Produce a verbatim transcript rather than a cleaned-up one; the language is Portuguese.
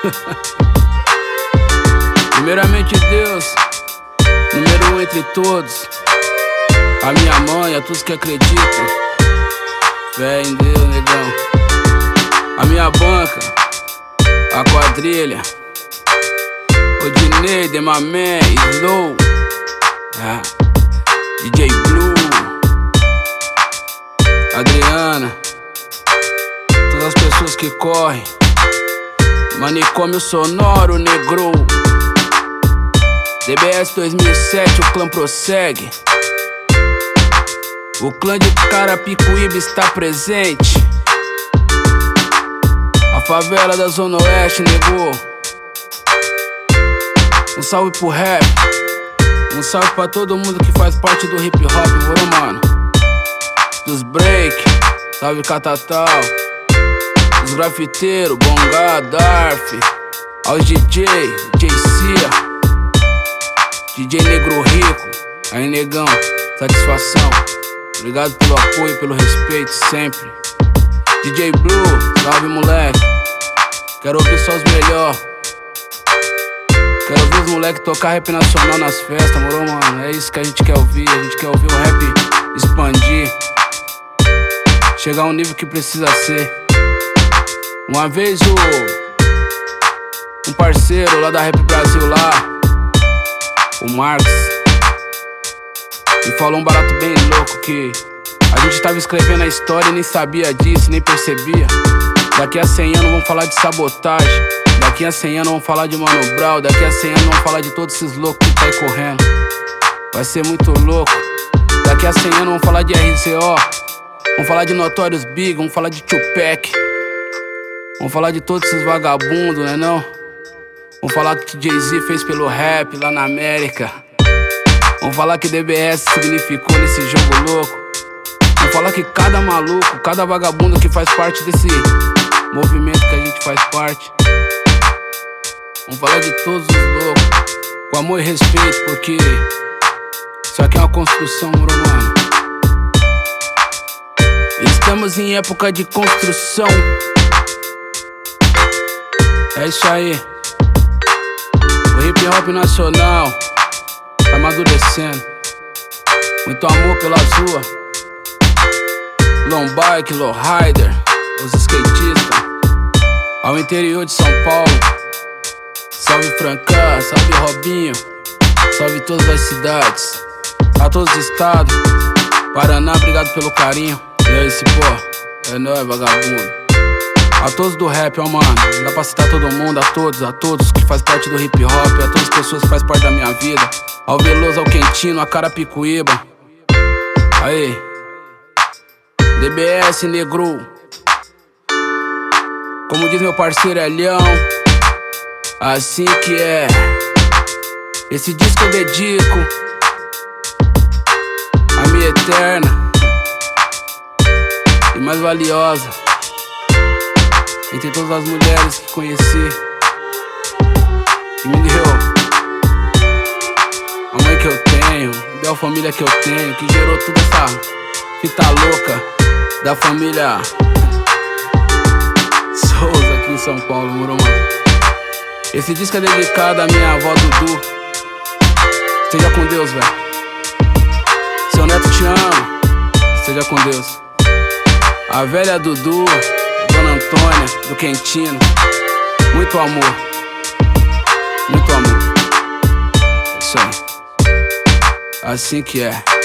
Primeiramente Deus, número um entre todos. A minha mãe, a todos que acreditam. Fé em Deus, negão. A minha banca, a quadrilha, Odinei, Demaman, Slow, ah, D J Blue, Adriana, todas as pessoas que correm. Manicômio sonoro, negro. D B S dois mil e sete, o clã prossegue. O clã de Carapicuíba está presente. A favela da Zona Oeste, negou. Um salve pro rap. Um salve pra todo mundo que faz parte do hip hop, moro, mano. Dos break, salve Catatal. Os grafiteiros, Bonga, Darf. Aos D J, D J Cia, D J Negro Rico. Aí, negão, satisfação. Obrigado pelo apoio, pelo respeito sempre. D J Blue, salve moleque. Quero ouvir só os melhor. Quero ouvir os moleque tocar rap nacional nas festas, moro, mano? É isso que a gente quer ouvir. A gente quer ouvir o rap expandir, chegar ao nível que precisa ser. Uma vez o um parceiro lá da Rap Brasil lá, o Marx, me falou um barato bem louco, que a gente tava escrevendo a história e nem sabia disso, nem percebia. Daqui a cem anos vamos falar de sabotagem. Daqui a cem anos vamos falar de Mano Brown. Daqui a cem anos vamos falar de todos esses loucos que tá aí correndo. Vai ser muito louco. Daqui a cem anos vamos falar de R Z O. Vamos falar de Notorious Big. Vamos falar de Tupac. Vamos falar de todos esses vagabundos, né não? Vamos falar o que Jay-Z fez pelo rap lá na América. Vamos falar que D B S significou nesse jogo louco. Vamos falar que cada maluco, cada vagabundo que faz parte desse movimento que a gente faz parte. Vamos falar de todos os loucos, com amor e respeito, porque isso aqui é uma construção, moro, mano. Estamos em época de construção. É isso aí. O hip hop nacional tá amadurecendo. Muito amor pelas ruas. Long bike, low rider, os skatistas. Ao interior de São Paulo. Salve Franca, salve Robinho. Salve todas as cidades, a todos os estados. Paraná, obrigado pelo carinho. E aí, esse pô, é nóis, vagabundo. A todos do rap, ó, mano, não dá pra citar todo mundo. A todos, a todos que faz parte do hip hop. A todas as pessoas que faz parte da minha vida. Ao Veloso, ao Quentino, a Carapicuíba. Aí, D B S, negro. Como diz meu parceiro Elião, assim que é. Esse disco eu dedico a minha eterna e mais valiosa entre todas as mulheres que conheci, que me deu a mãe que eu tenho, me deu a família que eu tenho, que gerou toda essa fita louca da família Souza aqui em São Paulo, moro, mano. Esse disco é dedicado à minha avó Dudu. Esteja com Deus, velho. Seu neto te ama. Esteja com Deus. A velha Dudu, Dona Antônia, do Quentino. Muito amor. Muito amor. É isso aí. Assim que é.